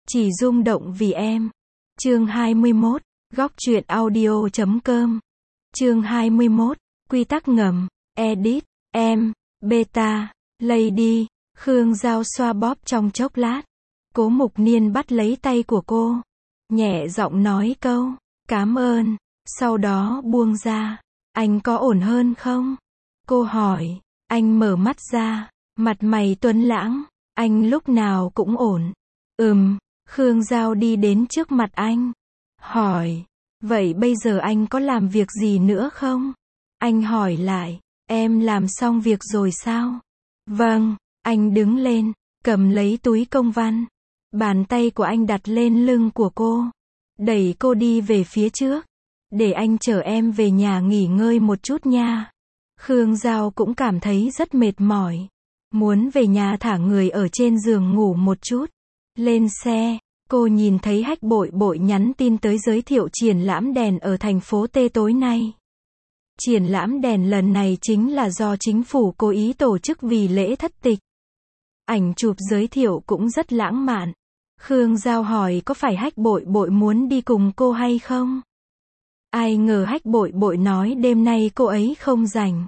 Chỉ rung động vì em. Chương 21, góc truyện audio.com. Chương 21, quy tắc ngầm, edit, em, beta, lady, Khương Giao xoa bóp trong chốc lát. Cố Mục Niên bắt lấy tay của cô, nhẹ giọng nói câu, cảm ơn, sau đó buông ra. Anh có ổn hơn không? Cô hỏi. Anh mở mắt ra, mặt mày tuấn lãng, anh lúc nào cũng ổn. Khương Giao đi đến trước mặt anh, hỏi, vậy bây giờ anh có làm việc gì nữa không? Anh hỏi lại, em làm xong việc rồi sao? Vâng, anh đứng lên, cầm lấy túi công văn. Bàn tay của anh đặt lên lưng của cô, đẩy cô đi về phía trước. Để anh chở em về nhà nghỉ ngơi một chút nha. Khương Giao cũng cảm thấy rất mệt mỏi, muốn về nhà thả người ở trên giường ngủ một chút. Lên xe, cô nhìn thấy Hách Bội Bội nhắn tin tới giới thiệu triển lãm đèn ở thành phố T tối nay. Triển lãm đèn lần này chính là do chính phủ cố ý tổ chức vì lễ thất tịch. Ảnh chụp giới thiệu cũng rất lãng mạn. Khương Giao hỏi có phải Hách Bội Bội muốn đi cùng cô hay không? Ai ngờ Hách Bội Bội nói đêm nay cô ấy không rảnh.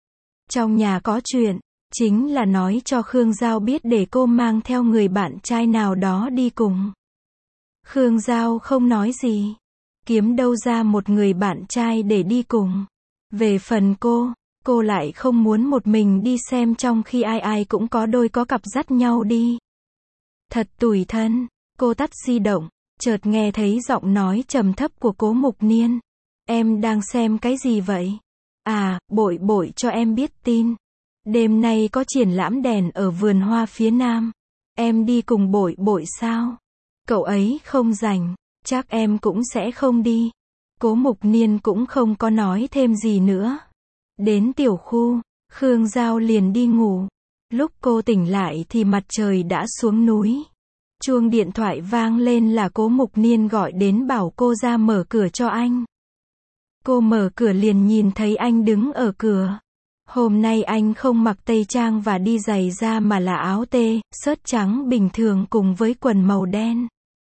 Trong nhà có chuyện, chính là nói cho Khương Giao biết để cô mang theo người bạn trai nào đó đi cùng. Khương Giao không nói gì. Kiếm đâu ra một người bạn trai để đi cùng. Về phần cô lại không muốn một mình đi xem trong khi ai ai cũng có đôi có cặp dắt nhau đi. Thật tủi thân. Cô tắt di động, chợt nghe thấy giọng nói trầm thấp của Cố Mục Niên. Em đang xem cái gì vậy? À, Bội Bội cho em biết tin. Đêm nay có triển lãm đèn ở vườn hoa phía nam. Em đi cùng Bội Bội sao? Cậu ấy không rảnh, chắc em cũng sẽ không đi. Cố Mục Niên cũng không có nói thêm gì nữa. Đến tiểu khu, Khương Giao liền đi ngủ. Lúc cô tỉnh lại thì mặt trời đã xuống núi. Chuông điện thoại vang lên là Cố Mục Niên gọi đến bảo cô ra mở cửa cho anh. Cô mở cửa liền nhìn thấy anh đứng ở cửa. Hôm nay anh không mặc tây trang và đi giày da mà là áo tê, xớt trắng bình thường cùng với quần màu đen.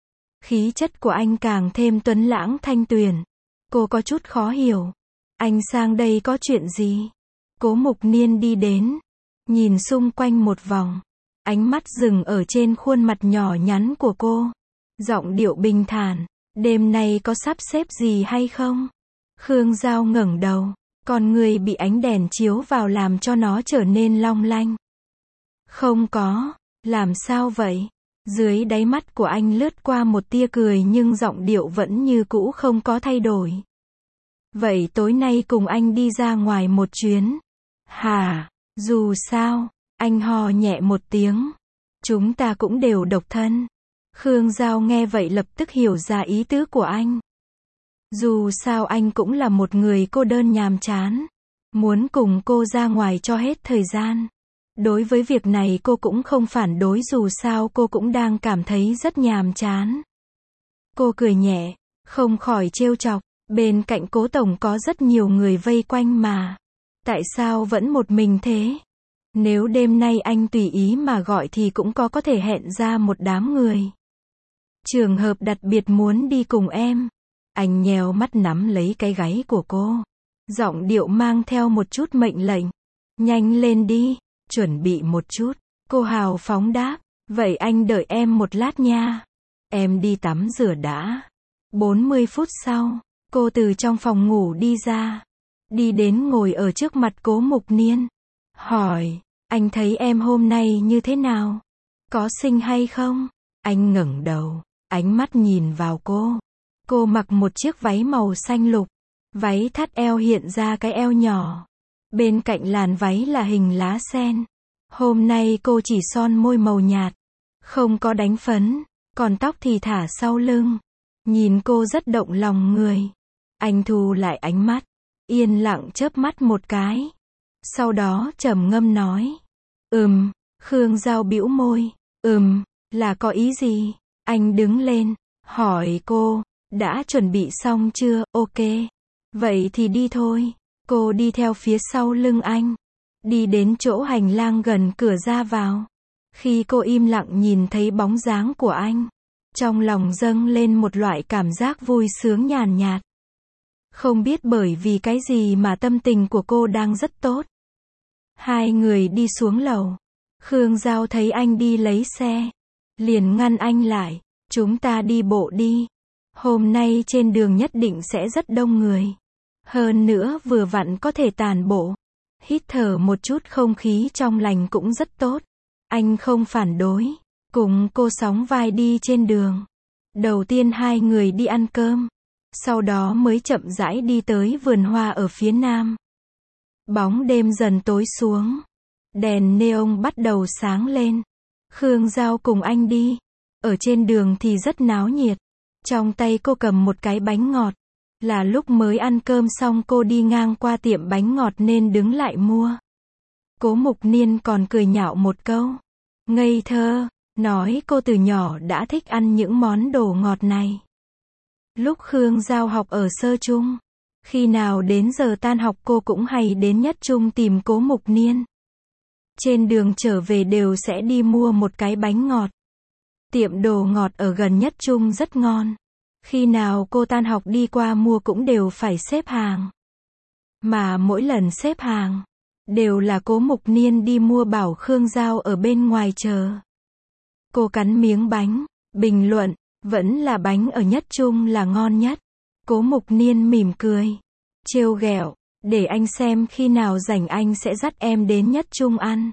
Khí chất của anh càng thêm tuấn lãng thanh tuyền. Cô có chút khó hiểu. Anh sang đây có chuyện gì? Cố Mục Niên đi đến, nhìn xung quanh một vòng. Ánh mắt dừng ở trên khuôn mặt nhỏ nhắn của cô. Giọng điệu bình thản, đêm nay có sắp xếp gì hay không? Khương Giao ngẩng đầu, con người bị ánh đèn chiếu vào làm cho nó trở nên long lanh. Không có, làm sao vậy? Dưới đáy mắt của anh lướt qua một tia cười nhưng giọng điệu vẫn như cũ không có thay đổi. Vậy tối nay cùng anh đi ra ngoài một chuyến. Hả? Dù sao, anh hò nhẹ một tiếng. Chúng ta cũng đều độc thân. Khương Giao nghe vậy lập tức hiểu ra ý tứ của anh. Dù sao anh cũng là một người cô đơn nhàm chán. Muốn cùng cô ra ngoài cho hết thời gian. Đối với việc này cô cũng không phản đối dù sao cô cũng đang cảm thấy rất nhàm chán. Cô cười nhẹ, không khỏi trêu chọc. Bên cạnh Cố tổng có rất nhiều người vây quanh mà. Tại sao vẫn một mình thế? Nếu đêm nay anh tùy ý mà gọi thì cũng có thể hẹn ra một đám người. Trường hợp đặc biệt muốn đi cùng em. Anh nheo mắt nắm lấy cái gáy của cô. Giọng điệu mang theo một chút mệnh lệnh. Nhanh lên đi, chuẩn bị một chút. Cô hào phóng đáp. Vậy anh đợi em một lát nha. Em đi tắm rửa đã. 40 phút sau, cô từ trong phòng ngủ đi ra. Đi đến ngồi ở trước mặt Cố Mục Niên. Hỏi, anh thấy em hôm nay như thế nào? Có xinh hay không? Anh ngẩng đầu, ánh mắt nhìn vào cô. Cô mặc một chiếc váy màu xanh lục. Váy thắt eo hiện ra cái eo nhỏ. Bên cạnh làn váy là hình lá sen. Hôm nay cô chỉ son môi màu nhạt. Không có đánh phấn. Còn tóc thì thả sau lưng. Nhìn cô rất động lòng người. Anh thu lại ánh mắt. Yên lặng chớp mắt một cái. Sau đó trầm ngâm nói. Khương Giao bĩu môi. Là có ý gì? Anh đứng lên, hỏi cô. Đã chuẩn bị xong chưa? Ok. Vậy thì đi thôi. Cô đi theo phía sau lưng anh. Đi đến chỗ hành lang gần cửa ra vào. Khi cô im lặng nhìn thấy bóng dáng của anh, Trong lòng dâng lên một loại cảm giác vui sướng nhàn nhạt. Không biết bởi vì cái gì mà tâm tình của cô đang rất tốt. Hai người đi xuống lầu. Khương Giao thấy anh đi lấy xe. Liền ngăn anh lại. Chúng ta đi bộ đi. Hôm nay trên đường nhất định sẽ rất đông người. Hơn nữa vừa vặn có thể tản bộ. Hít thở một chút không khí trong lành cũng rất tốt. Anh không phản đối. Cùng cô sóng vai đi trên đường. Đầu tiên hai người đi ăn cơm. Sau đó mới chậm rãi đi tới vườn hoa ở phía nam. Bóng đêm dần tối xuống. Đèn neon bắt đầu sáng lên. Khương Giao cùng anh đi. Ở trên đường thì rất náo nhiệt. Trong tay cô cầm một cái bánh ngọt. Là lúc mới ăn cơm xong cô đi ngang qua tiệm bánh ngọt nên đứng lại mua. Cố Mục Niên còn cười nhạo một câu. Ngây thơ, nói cô từ nhỏ đã thích ăn những món đồ ngọt này. Lúc Khương Giao học ở sơ trung, khi nào đến giờ tan học cô cũng hay đến nhất trung tìm Cố Mục Niên. Trên đường trở về đều sẽ đi mua một cái bánh ngọt. Tiệm đồ ngọt ở gần nhất trung rất ngon. Khi nào cô tan học đi qua mua cũng đều phải xếp hàng. Mà mỗi lần xếp hàng, đều là Cố Mục Niên đi mua bảo Khương Giao ở bên ngoài chờ. Cô cắn miếng bánh, bình luận, vẫn là bánh ở nhất trung là ngon nhất. Cố Mục Niên mỉm cười, trêu ghẹo, để anh xem khi nào rảnh anh sẽ dắt em đến nhất trung ăn.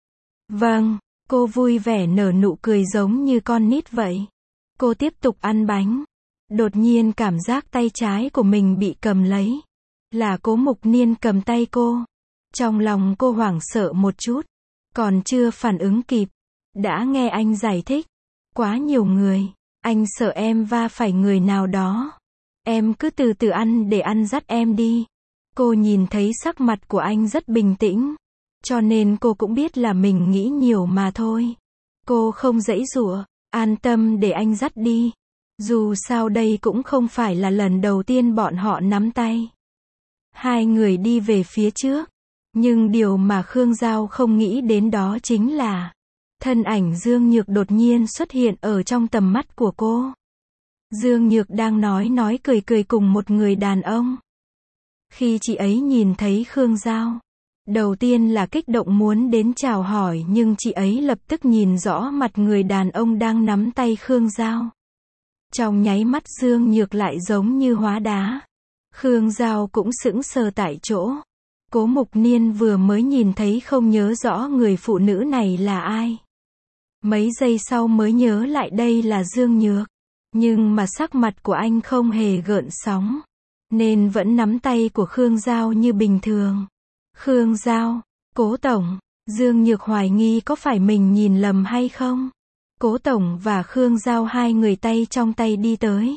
Vâng, cô vui vẻ nở nụ cười giống như con nít vậy. Cô tiếp tục ăn bánh. Đột nhiên cảm giác tay trái của mình bị cầm lấy. Là Cố Mục Niên cầm tay cô. Trong lòng cô hoảng sợ một chút. Còn chưa phản ứng kịp. Đã nghe anh giải thích. Quá nhiều người. Anh sợ em va phải người nào đó. Em cứ từ từ ăn để ăn dắt em đi. Cô nhìn thấy sắc mặt của anh rất bình tĩnh. Cho nên cô cũng biết là mình nghĩ nhiều mà thôi. Cô không giãy giụa. An tâm để anh dắt đi. Dù sao đây cũng không phải là lần đầu tiên bọn họ nắm tay. Hai người đi về phía trước. Nhưng điều mà Khương Giao không nghĩ đến đó chính là thân ảnh Dương Nhược đột nhiên xuất hiện ở trong tầm mắt của cô. Dương Nhược đang nói cười cùng một người đàn ông. Khi chị ấy nhìn thấy Khương Giao, đầu tiên là kích động muốn đến chào hỏi nhưng chị ấy lập tức nhìn rõ mặt người đàn ông đang nắm tay Khương Giao. Trong nháy mắt Dương Nhược lại giống như hóa đá. Khương Giao cũng sững sờ tại chỗ. Cố Mục Niên vừa mới nhìn thấy không nhớ rõ người phụ nữ này là ai. Mấy giây sau mới nhớ lại đây là Dương Nhược. Nhưng mà sắc mặt của anh không hề gợn sóng. Nên vẫn nắm tay của Khương Giao như bình thường. Khương Giao, Cố Tổng, Dương Nhược hoài nghi có phải mình nhìn lầm hay không? Cố Tổng và Khương Giao hai người tay trong tay đi tới.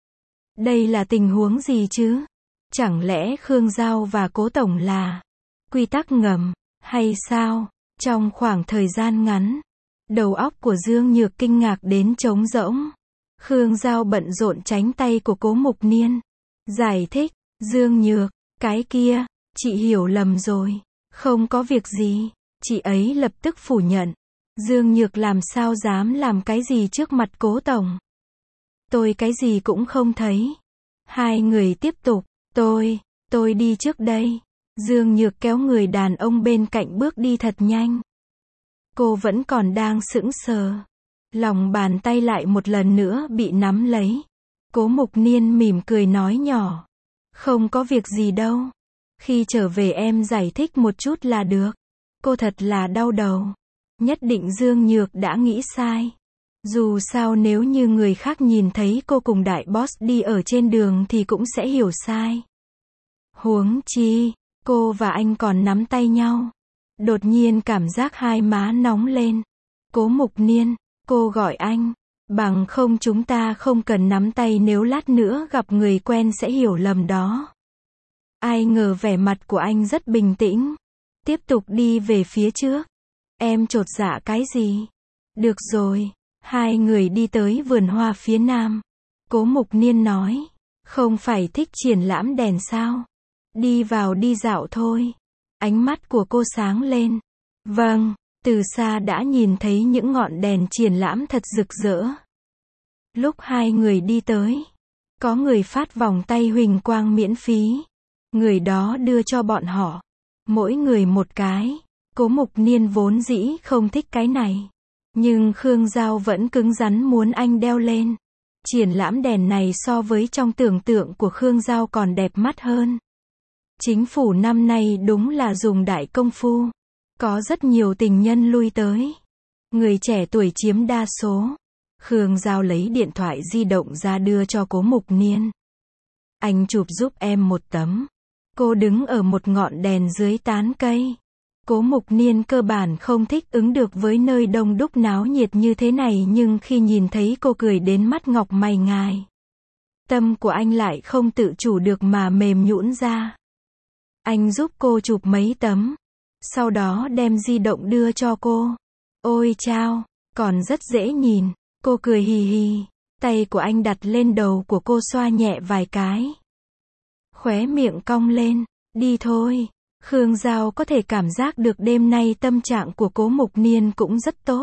Đây là tình huống gì chứ? Chẳng lẽ Khương Giao và Cố Tổng là quy tắc ngầm, hay sao? Trong khoảng thời gian ngắn, đầu óc của Dương Nhược kinh ngạc đến trống rỗng. Khương Giao bận rộn tránh tay của Cố Mục Niên. Giải thích, Dương Nhược, cái kia, chị hiểu lầm rồi. Không có việc gì. Chị ấy lập tức phủ nhận. Dương Nhược làm sao dám làm cái gì trước mặt Cố Tổng. Tôi cái gì cũng không thấy. Hai người tiếp tục. Tôi đi trước đây. Dương Nhược kéo người đàn ông bên cạnh bước đi thật nhanh. Cô vẫn còn đang sững sờ. Lòng bàn tay lại một lần nữa bị nắm lấy. Cố Mục Niên mỉm cười nói nhỏ. Không có việc gì đâu. Khi trở về em giải thích một chút là được. Cô thật là đau đầu. Nhất định Dương Nhược đã nghĩ sai. Dù sao nếu như người khác nhìn thấy cô cùng đại boss đi ở trên đường thì cũng sẽ hiểu sai. Huống chi, cô và anh còn nắm tay nhau. Đột nhiên cảm giác hai má nóng lên. Cố Mục Niên, cô gọi anh. Bằng không chúng ta không cần nắm tay nếu lát nữa gặp người quen sẽ hiểu lầm đó. Ai ngờ vẻ mặt của anh rất bình tĩnh. Tiếp tục đi về phía trước. Em chột dạ cái gì? Được rồi. Hai người đi tới vườn hoa phía nam. Cố Mục Niên nói. Không phải thích triển lãm đèn sao? Đi vào đi dạo thôi. Ánh mắt của cô sáng lên. Vâng, từ xa đã nhìn thấy những ngọn đèn triển lãm thật rực rỡ. Lúc hai người đi tới, có người phát vòng tay huỳnh quang miễn phí. Người đó đưa cho bọn họ, mỗi người một cái. Cố Mục Niên vốn dĩ không thích cái này, nhưng Khương Giao vẫn cứng rắn muốn anh đeo lên. Triển lãm đèn này so với trong tưởng tượng của Khương Giao còn đẹp mắt hơn. Chính phủ năm nay đúng là dùng đại công phu. Có rất nhiều tình nhân lui tới. Người trẻ tuổi chiếm đa số. Khương Giao lấy điện thoại di động ra đưa cho Cố Mục Niên. Anh chụp giúp em một tấm. Cô đứng ở một ngọn đèn dưới tán cây. Cố Mục Niên cơ bản không thích ứng được với nơi đông đúc náo nhiệt như thế này, nhưng khi nhìn thấy cô cười đến mắt ngọc mày ngài, tâm của anh lại không tự chủ được mà mềm nhũn ra. Anh giúp cô chụp mấy tấm, sau đó đem di động đưa cho cô. Ôi chao, còn rất dễ nhìn. Cô cười hì hì, tay của anh đặt lên đầu của cô xoa nhẹ vài cái. Khóe miệng cong lên, đi thôi. Khương Giao có thể cảm giác được đêm nay tâm trạng của Cố Mục Niên cũng rất tốt.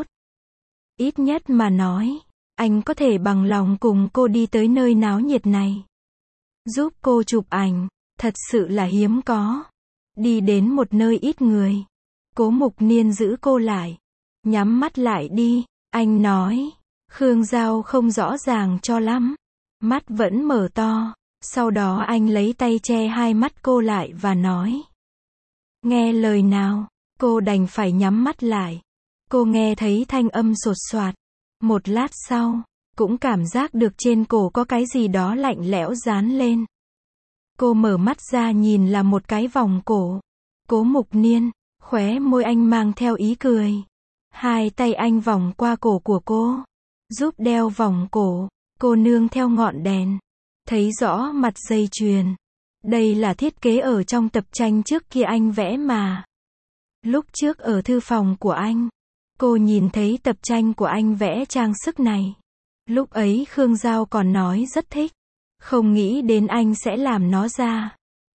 Ít nhất mà nói, anh có thể bằng lòng cùng cô đi tới nơi náo nhiệt này. Giúp cô chụp ảnh, thật sự là hiếm có. Đi đến một nơi ít người. Cố Mục Niên giữ cô lại. Nhắm mắt lại đi, anh nói. Khương Giao không rõ ràng cho lắm. Mắt vẫn mở to. Sau đó anh lấy tay che hai mắt cô lại và nói. Nghe lời nào, cô đành phải nhắm mắt lại. Cô nghe thấy thanh âm sột soạt. Một lát sau, cũng cảm giác được trên cổ có cái gì đó lạnh lẽo dán lên. Cô mở mắt ra nhìn là một cái vòng cổ. Cố Mục Niên, khóe môi anh mang theo ý cười. Hai tay anh vòng qua cổ của cô, giúp đeo vòng cổ. Cô nương theo ngọn đèn, thấy rõ mặt dây chuyền. Đây là thiết kế ở trong tập tranh trước kia anh vẽ mà. Lúc trước ở thư phòng của anh, cô nhìn thấy tập tranh của anh vẽ trang sức này. Lúc ấy Khương Giao còn nói rất thích. Không nghĩ đến anh sẽ làm nó ra.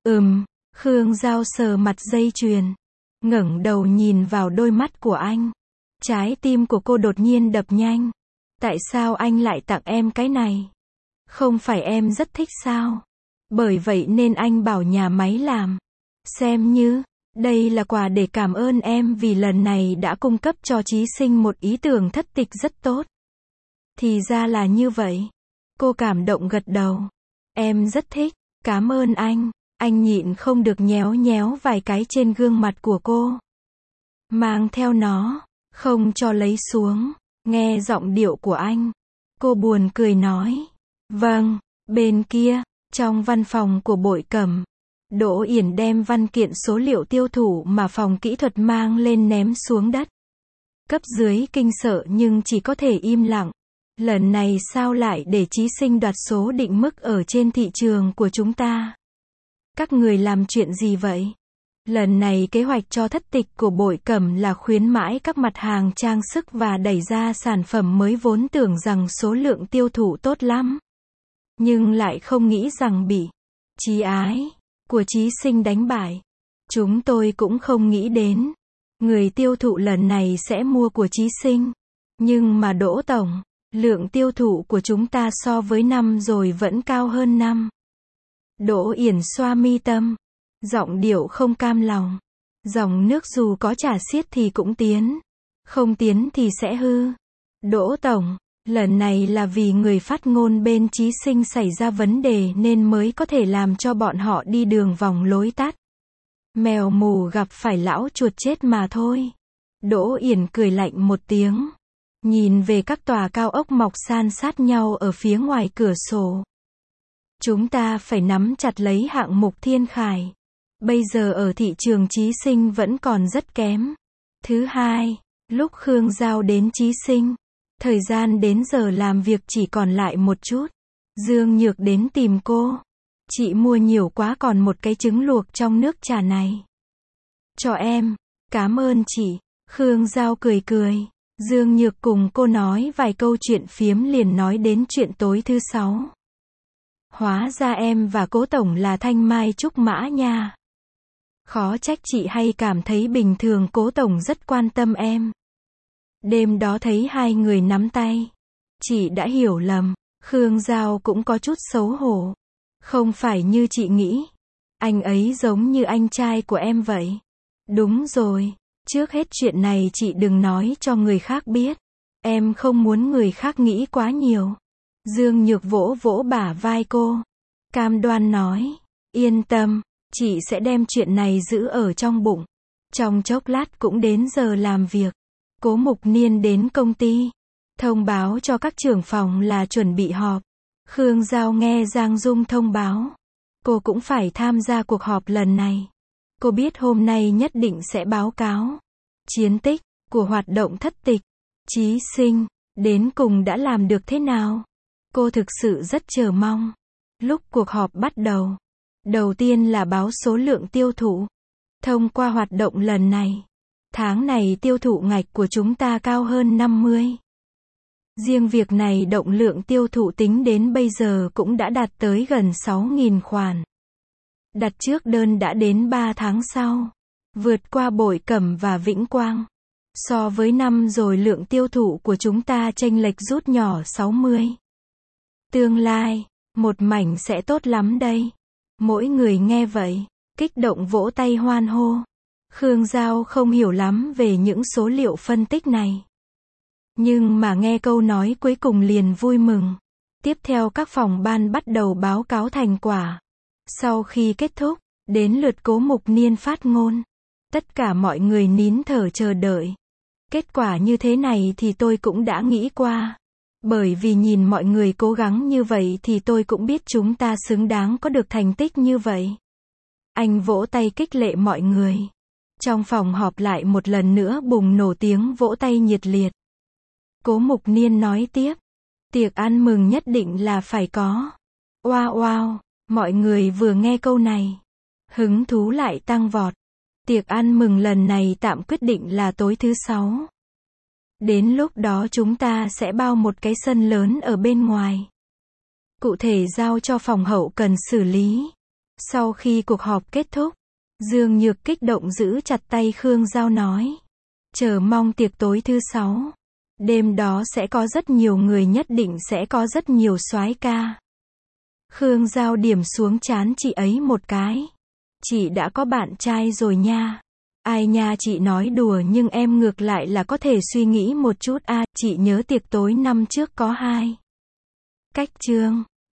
Khương Giao sờ mặt dây chuyền, ngẩng đầu nhìn vào đôi mắt của anh. Trái tim của cô đột nhiên đập nhanh. Tại sao anh lại tặng em cái này? Không phải em rất thích sao? Bởi vậy nên anh bảo nhà máy làm. Xem như, đây là quà để cảm ơn em vì lần này đã cung cấp cho Chí Sinh một ý tưởng thất tịch rất tốt. Thì ra là như vậy. Cô cảm động gật đầu. Em rất thích, cảm ơn anh. Anh nhịn không được nhéo nhéo vài cái trên gương mặt của cô. Mang theo nó, không cho lấy xuống. Nghe giọng điệu của anh, cô buồn cười nói. Vâng, bên kia, trong văn phòng của Bội Cẩm, Đỗ Yển đem văn kiện số liệu tiêu thụ mà phòng kỹ thuật mang lên ném xuống đất. Cấp dưới kinh sợ nhưng chỉ có thể im lặng. Lần này sao lại để Chí Sinh đoạt số định mức ở trên thị trường của chúng ta? Các người làm chuyện gì vậy? Lần này kế hoạch cho thất tịch của Bội Cẩm là khuyến mãi các mặt hàng trang sức và đẩy ra sản phẩm mới, vốn tưởng rằng số lượng tiêu thụ tốt lắm. Nhưng lại không nghĩ rằng bị Chí Ái của Chí Sinh đánh bại. Chúng tôi cũng không nghĩ đến người tiêu thụ lần này sẽ mua của Chí Sinh. Nhưng mà Đỗ Tổng, lượng tiêu thụ của chúng ta so với năm rồi vẫn cao hơn năm. Đỗ Yển xoa mi tâm, giọng điệu không cam lòng. Dòng nước dù có chảy xiết thì cũng tiến, không tiến thì sẽ hư. Đỗ Tổng, lần này là vì người phát ngôn bên Chí Sinh xảy ra vấn đề nên mới có thể làm cho bọn họ đi đường vòng lối tắt. Mèo mù gặp phải lão chuột chết mà thôi. Đỗ Yển cười lạnh một tiếng, nhìn về các tòa cao ốc mọc san sát nhau ở phía ngoài cửa sổ. Chúng ta phải nắm chặt lấy hạng mục Thiên Khải. Bây giờ ở thị trường Chí Sinh vẫn còn rất kém. Thứ hai, lúc Khương Giao đến Chí Sinh, thời gian đến giờ làm việc chỉ còn lại một chút. Dương Nhược đến tìm cô. Chị mua nhiều quá, còn một cái trứng luộc trong nước trà này. Cho em. Cảm ơn chị. Khương Giao cười cười. Dương Nhược cùng cô nói vài câu chuyện phiếm liền nói đến chuyện tối thứ sáu. Hóa ra em và Cố Tổng là thanh mai trúc mã nha. Khó trách chị hay cảm thấy bình thường Cố Tổng rất quan tâm em. Đêm đó thấy hai người nắm tay, chị đã hiểu lầm. Khương Giao cũng có chút xấu hổ. Không phải như chị nghĩ. Anh ấy giống như anh trai của em vậy. Đúng rồi. Trước hết chuyện này chị đừng nói cho người khác biết. Em không muốn người khác nghĩ quá nhiều. Dương Nhược vỗ vỗ bả vai cô. Cam đoan nói. Yên tâm, chị sẽ đem chuyện này giữ ở trong bụng. Trong chốc lát cũng đến giờ làm việc. Cố Mục Niên đến công ty. Thông báo cho các trưởng phòng là chuẩn bị họp. Khương Giao nghe Giang Dung thông báo. Cô cũng phải tham gia cuộc họp lần này. Cô biết hôm nay nhất định sẽ báo cáo chiến tích của hoạt động thất tịch. Chí sinh, đến cùng đã làm được thế nào? Cô thực sự rất chờ mong. Lúc cuộc họp bắt đầu, đầu tiên là báo số lượng tiêu thụ. Thông qua hoạt động lần này, tháng này tiêu thụ ngạch của chúng ta cao hơn 50. Riêng việc này động lượng tiêu thụ tính đến bây giờ cũng đã đạt tới gần 6.000 khoản. Đặt trước đơn đã đến 3 tháng sau. Vượt qua Bội Cẩm và Vĩnh Quang. So với năm rồi lượng tiêu thụ của chúng ta chênh lệch rút nhỏ 60. Tương lai, một mảnh sẽ tốt lắm đây. Mỗi người nghe vậy, kích động vỗ tay hoan hô. Khương Giao không hiểu lắm về những số liệu phân tích này. Nhưng mà nghe câu nói cuối cùng liền vui mừng. Tiếp theo các phòng ban bắt đầu báo cáo thành quả. Sau khi kết thúc, đến lượt Cố Mục Niên phát ngôn. Tất cả mọi người nín thở chờ đợi. Kết quả như thế này thì tôi cũng đã nghĩ qua. Bởi vì nhìn mọi người cố gắng như vậy thì tôi cũng biết chúng ta xứng đáng có được thành tích như vậy. Anh vỗ tay khích lệ mọi người. Trong phòng họp lại một lần nữa bùng nổ tiếng vỗ tay nhiệt liệt. Cố Mục Niên nói tiếp. Tiệc ăn mừng nhất định là phải có. Wow wow, mọi người vừa nghe câu này. Hứng thú lại tăng vọt. Tiệc ăn mừng lần này tạm quyết định là tối thứ 6. Đến lúc đó chúng ta sẽ bao một cái sân lớn ở bên ngoài. Cụ thể giao cho phòng hậu cần xử lý. Sau khi cuộc họp kết thúc, Dương Nhược kích động giữ chặt tay Khương Giao nói. Chờ mong tiệc tối thứ 6. Đêm đó sẽ có rất nhiều người, nhất định sẽ có rất nhiều soái ca. Khương Giao điểm xuống trán chị ấy một cái. Chị đã có bạn trai rồi nha. Ai nha, chị nói đùa nhưng em ngược lại là có thể suy nghĩ một chút. Chị nhớ tiệc tối năm trước có 2 cách chương.